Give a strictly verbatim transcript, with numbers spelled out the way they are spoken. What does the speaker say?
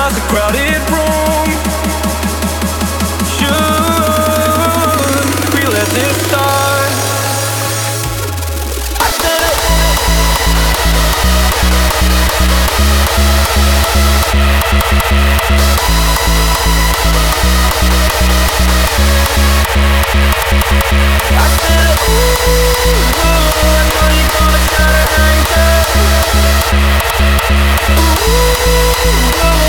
inside the crowded room. Should we let this start? I said it. I said it. Ooh, I know you're gonna try to hang tight. Ooh,